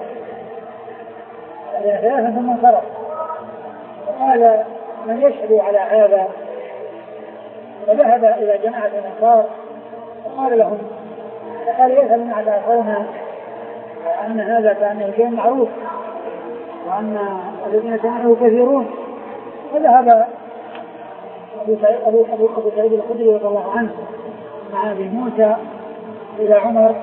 S2: ثلاثة ثم انصرف، فقال من يشهد على هذا، فذهب إلى جماعة الأنصار فقال لهم فقال يسألون على قومنا أن هذا كان شيء معروف وأن الذين سمعوا كثيرون. فذهب أبو سعيد الخدري رضي الله عنه مع أبي موسى إلى عمر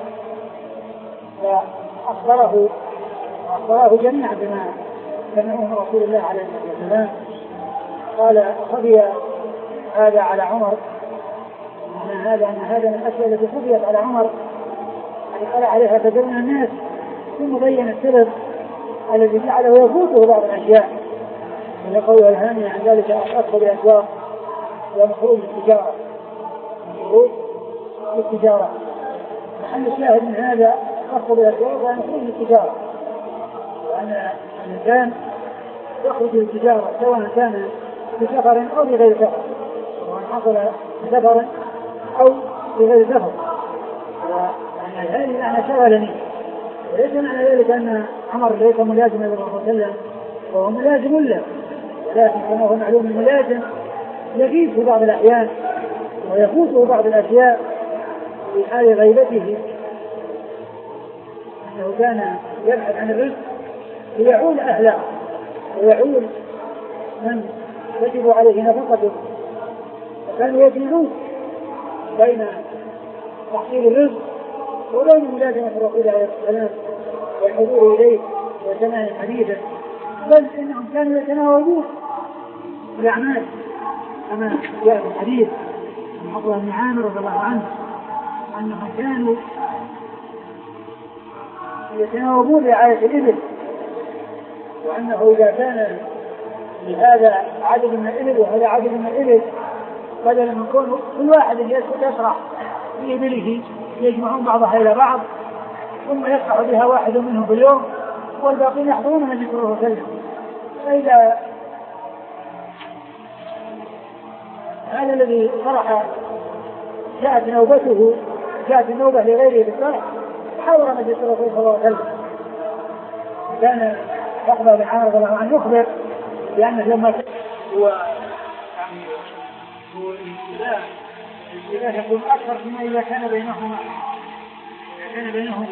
S2: فأخبره وأخبره جميعا بما سمعوه من رسول الله عليه الصلاة والسلام. قال خفي هذا على عمر، أن هذا أن هذا من الأشياء التي خفيت على عمر، يعني قال عليها كثير من الناس، ثم بين السبب الذي جعله يفوته بعض الأشياء من قوله الهاني عن ذلك أخذ بالأسواق ومخروج التجارة مخروج التجارة محل الشاهد من هذا أخذ بالأسواق ومخروج التجارة، وأن الإنسان يخرج التجارة سواء كان بسفر أو بغير سفر، سواء حصل بسفر أو بغير سفر. وأن هذه معنى شغلني، وليس معنى ذلك أن عمر ليس ملازما للرسول صلى الله عليه وسلم، وهو ملازم له، ولكن كما هو معلوم الملازم يغيب في بعض الأحيان ويفوته بعض الأشياء في حال غيبته، أنه كان يبحث عن الرزق ليعول أهله ويعول من يجب عليه نفقته، وكانوا يجمعون بين تحصيل الرزق وبين ملازمة الرسول عليه السلام والحضور إليه وسماع حديثه، بل إنهم كانوا يتناولون الأعمال كما جاء في الحديث عن عقبة بن عامر رضي الله عنه أنهم كانوا يتناوبون رعاية الإبل، وأنه إذا كان لهذا عدد من الإبل وهذا عدد من الإبل بدل من يكون كل واحد يسرح في إبله يجمعون بعضها إلى بعض ثم يسرح بها واحد منهم باليوم والباقين يحضرون من ذكره وسلم. فإذا هذا الذي صرح جاءت نوبته جاءت النوبة لغيره بالصرح حاول النبي صلى الله عليه وسلم. كان عقبة بن عامر رضي الله عنه يخبر بأنه لما هو يعني هو الابتلاء الابتلاء يكون أكثر مما إذا كان بينهما إذا كان بينهما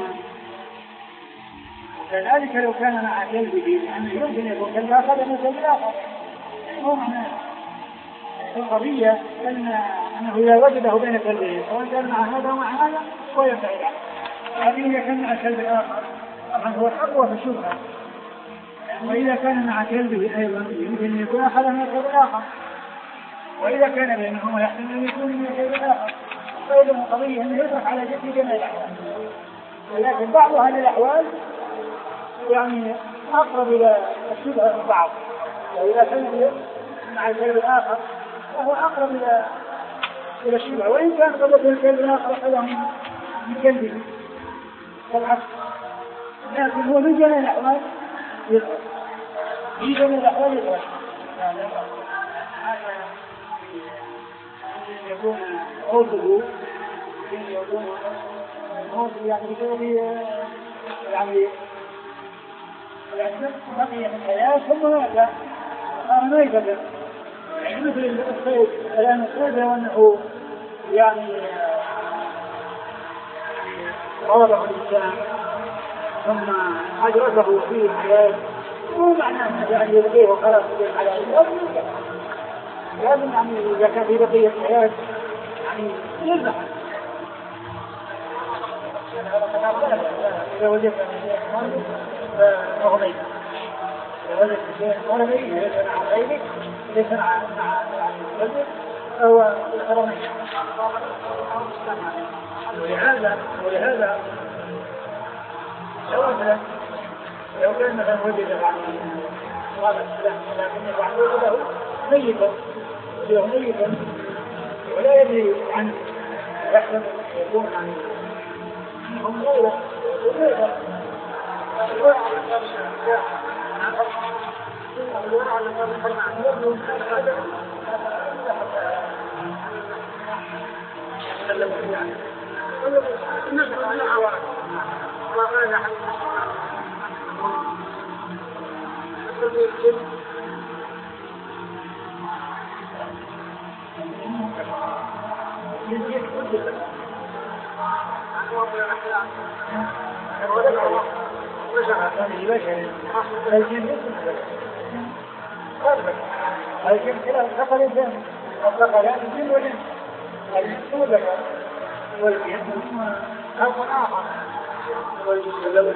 S2: كذلك لو كان مع كلبه لأنه يمكن أن يكون كلب آخر من كلب آخر. هو معنى القضية أن أنه إذا وجده بين كلبه سواء كان مع هذا ومع هذا هو يبتعد عنه. هذه إذا كان مع كلب آخر طبعا هو الأقوى في الشبهة، وإذا كان مع كلبه أيضا يمكن أن يكون أحد من الكلب الآخر، وإذا كان بينهما يحتمل أن يكون من الكلب الآخر. فإذا القضية أنه يترك على جسد جميع الأحوال، ولكن بعض هذه الأحوال يعني أقرب إلى الشبهة من بعض. وإذا كان مع الكلب الآخر فهو أقرب إلى إلى الشبهة، وإن كان قد يكون الكلب الآخر أحدهم من كلبه كالعكس، لكن هو من جميع الأحوال يظهر في جميع الأحوال يظهر. يكون عوضه يكون عوضه يعني يعني يعني بقي من الحياة ثم مات صار ميتا، يعني مثل الصيد الآن الصيد وأنه يعني روضه الإنسان ثم أجرته فيه الحياة مو معناه يعني يلقيه وخلاص على الأرض، لازم يعني إذا كان في بقية الحياة يعني يذبح. إذا وجدت فغضيت إذا وجدت شيء غربي ليس مع غيرك ليس مع الرجل فهو الحرمين. ولهذا ولهذا لو مثلا لو كان مثلا وجد هذا السلام لكن يبعثوه له ميتا له ميتا ولا يدري عنه يحسب يكون عنه هم غيره وغيره الجن كلا دخل الجن دخل الجن والجن الجن لك والجن أو آخر والجن الأول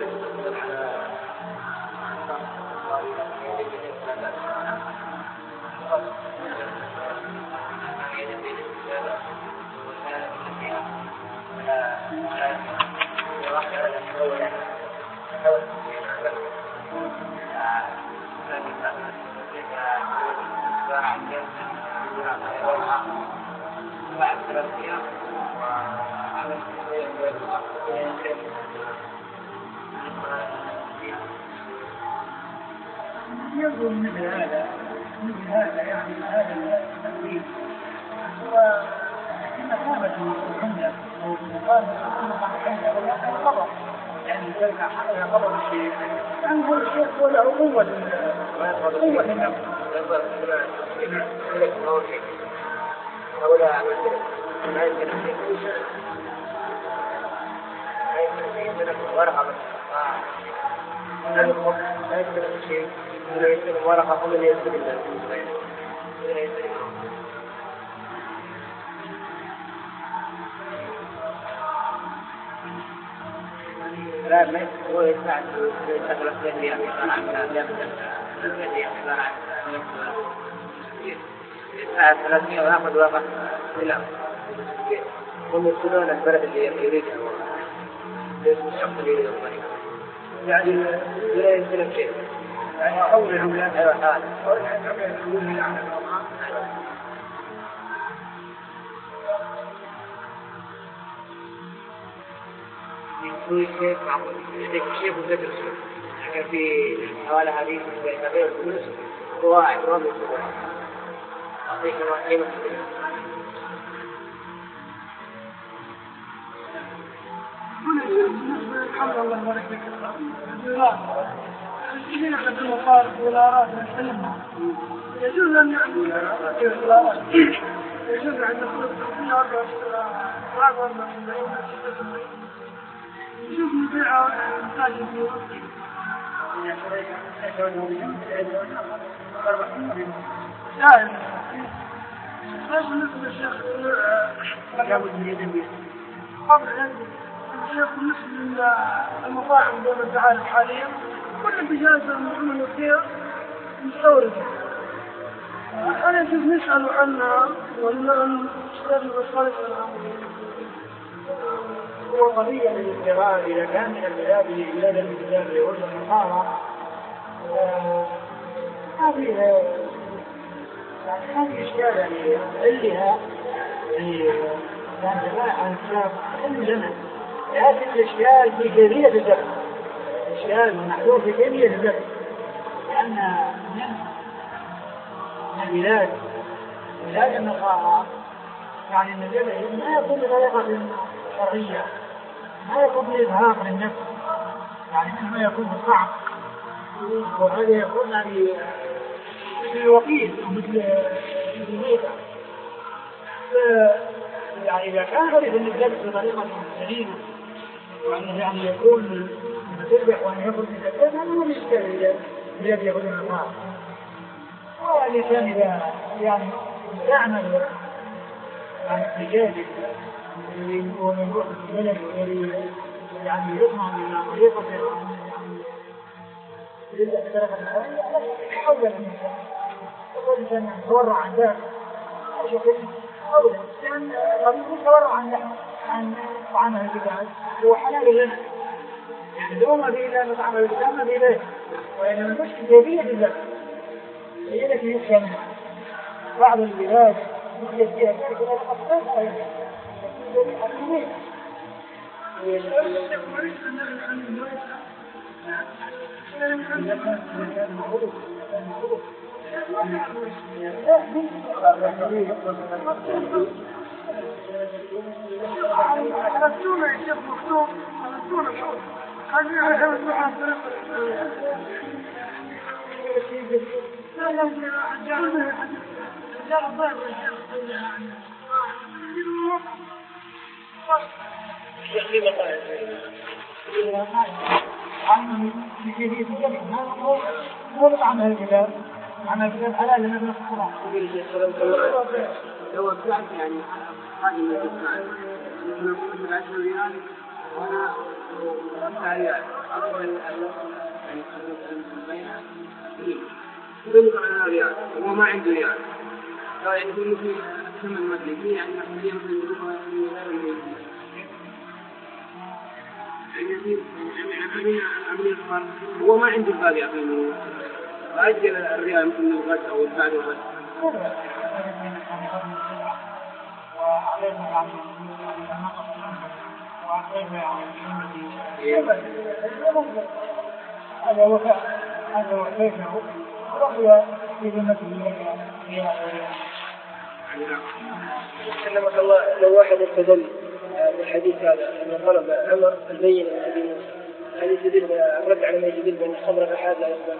S2: ينظر مثل هذا مثل هذا يعني هذا التنبيه ومثابة الحملة أو مقارنة الحملة ولا الخبر يعني ذلك حقها خبر الشيء يعني هو الشيء هو له قوة قوة النفس هؤلاء لا يمكن أن يكون لا يمكن أن يكون ورقة لا يمكن أن شيء لا يمكن ورقة هم اللي يسر الله لا ما هو يسمع يشتغل في الدنيا أنا أعمل الدنيا أنا يسمع ثلاثمية ويأخذ وقت لا هم يقولون البلد اللي يريد الشخص اللي يريد الطريق يعني لا يمكن شيء يعني حولهم لا أيوة هذا يقول كيف معقول يديك كيف وذكر كان في حوالي حديث بين غير الفلوس قواعد رمي أعطيك ما قيمة
S4: الحمد لله بارك فيك. الذين يقدموا الخارج والآراء والعلم يجوز أن يعملوا الآراء يجوز عند خلق الدنيا أربعة بعض أربعة يجوز نبيعها ونحتاج فيها. لا ليش بالنسبة للشيخ قبل الشيخ بالنسبة للمطاعم دون التعارف حاليا كل بجازة محمد وكير مستوردة أنا يجوز نسأل عنها ولا نشتري بصالح
S2: هو قضية للإستغلال إذا كان من البلاد لبلاد الإسلام يقول النصارى هذه يعني هذه إشكال يعني علها يعني كان جماعة عن الشاب علم لنا لكن الإشكال في كيفية الدفع الإشكال محدود في كيفية الدفع لأن من البلاد بلاد النصارى يعني النجابة ما يكون بطريقة شرعية ما يكون بإظهار للنفس يعني مهما يكون بالصعب وهذا يكون يعني مثل الوكيل ومثل الميتة يعني إذا كان غريب النجابة بطريقة سليمة وأنه يعني يكون متربح وأن يكون متربح هذا ما يشتغل الذي يكون النصارى والإنسان إذا يعني يعمل عن الرجال ومن روح البلد يعني يطمع من طريقة للأسرة الحالية يحول الإنسان يقول الإنسان يتورع عن ذلك أشوف أولا لأن قبل يتورع عن عن طعامه الجبال هو حلال لنا يعني لو ما في إلا مطعم الإسلام ما في إليه وإنما المشكلة كيفية الذات هي التي يخشى منها بعض البلاد مثل فيها ذلك لا تقصد أيضا الحكومية
S4: خلصونا يا شيخ مكتوب خلصونا شوف خلينا على المحاضرة لا لا رجال رجال الضيف
S2: الشيخ لي مقال عن كيفية الجمع هذا هو طعم الكتاب عن الكتاب حلال لنا من الصلاة
S1: لو ابتعت يعني هذه اللي تبتعت نحن نقول عشر ريال وانا تسعة ريال اقبل يعني بينها يطلق على ريال وهو ما عنده ريال يعني يقول مثل ثمن مدلي يعني هي مثل يقولها في غير المدلي يعني عملية الفرق هو ما عنده الباقي يعطيه فأجل الريال مثل الغد أو البعد الغد
S2: وعلينا يعني النقص وعلينا يعني هذا هو هذا هو كيفه ورضي في ذمته
S1: سلمك الله لو واحد استدل بالحديث هذا أن طلب عمر البين الذي هل يستدل الرد على ما يستدل بأن الخمر الأحاد لا يقبل؟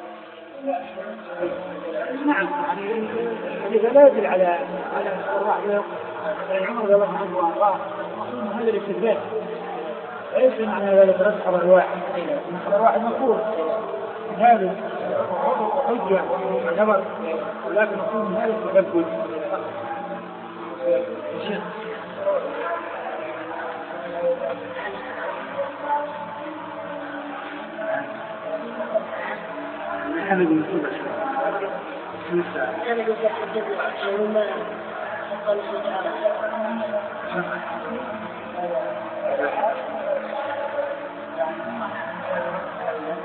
S2: نعم يعني لا يدل على على الصراع لأن عمر رضي الله عنه وأرضاه هذا الاستدلال ليس معنى ذلك رد خبر الواحد خبر الواحد مفروض هذا حجة وعتبر ولكن مفروض من هذا التدبر
S1: محمد بن سوبر
S3: أنا قلت لك ما حصل شيء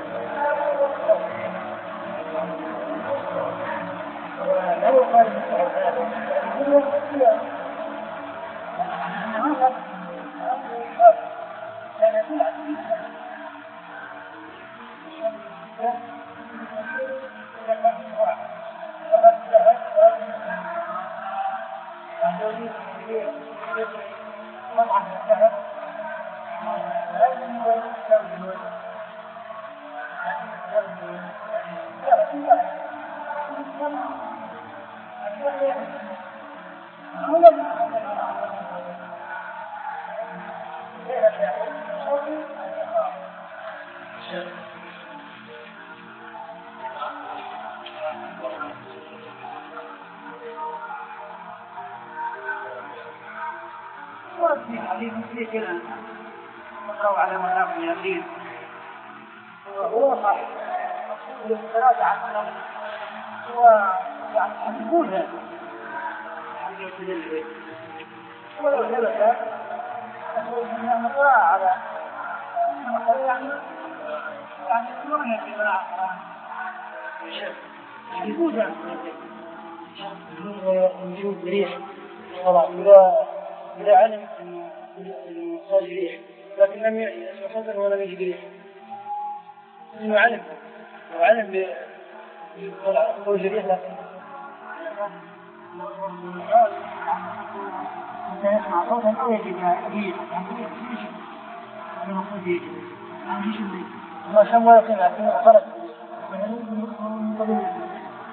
S2: في حديث في كلام مقرأ على مناق اليقين وهو صحيح والثلاثة عن كلام هو يعني يقولها ولو ثبت أقول أنها مقرأ على يعني يعني يقولون في مناق يقولها وجود ريح طبعا إذا إذا علم أنه خارج ريح لكن لم يحصل ولم يجد ريح إنه علم وعلم بخروج ريح لكن أنت يسمع صوتا أو يجد ريح ما شاء الله يقين لكن خرج من طبيعي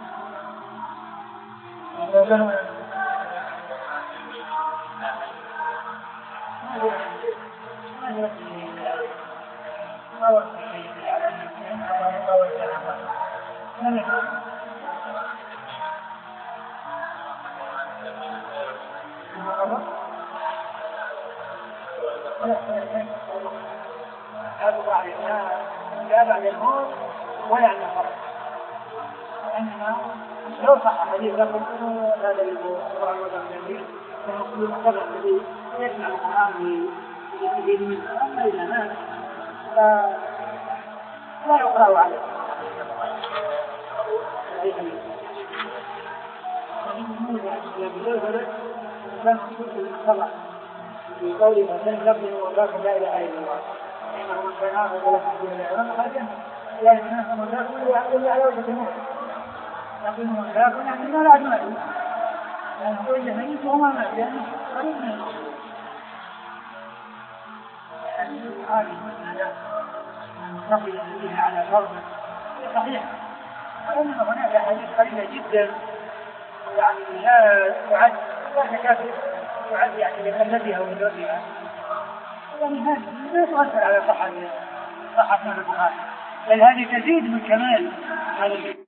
S2: لا بعد الموت ولا عند الخبر لأننا لو صح حديث لكم هذا القرآن والتنزيل فنقول الخبر الذي يسمع القرآن يستفيد منه أما إذا مات لا يقرأ عليه كان خصوص الخبر في قوله مثلا لفظه وذاك لا إله إلا الله إنه من كان هذا ولا تحدث إلا الله هذا يعني الناس مذاكرون يعقل على وجه الموت لكن هو ذاك يعني ما لا أجمع لأنه هو إذا ميت وما مات لأنه قريب من الموت يعني هذه المسألة نقل فيها على فرض صحيح وإنما هناك حديث قليلة جدا يعني لا تعد لا تكاد تعد يعني لقلتها وجودها يعني هذه لا تؤثر على صحة صحة من البخاري بل هذه تزيد من كمال هذا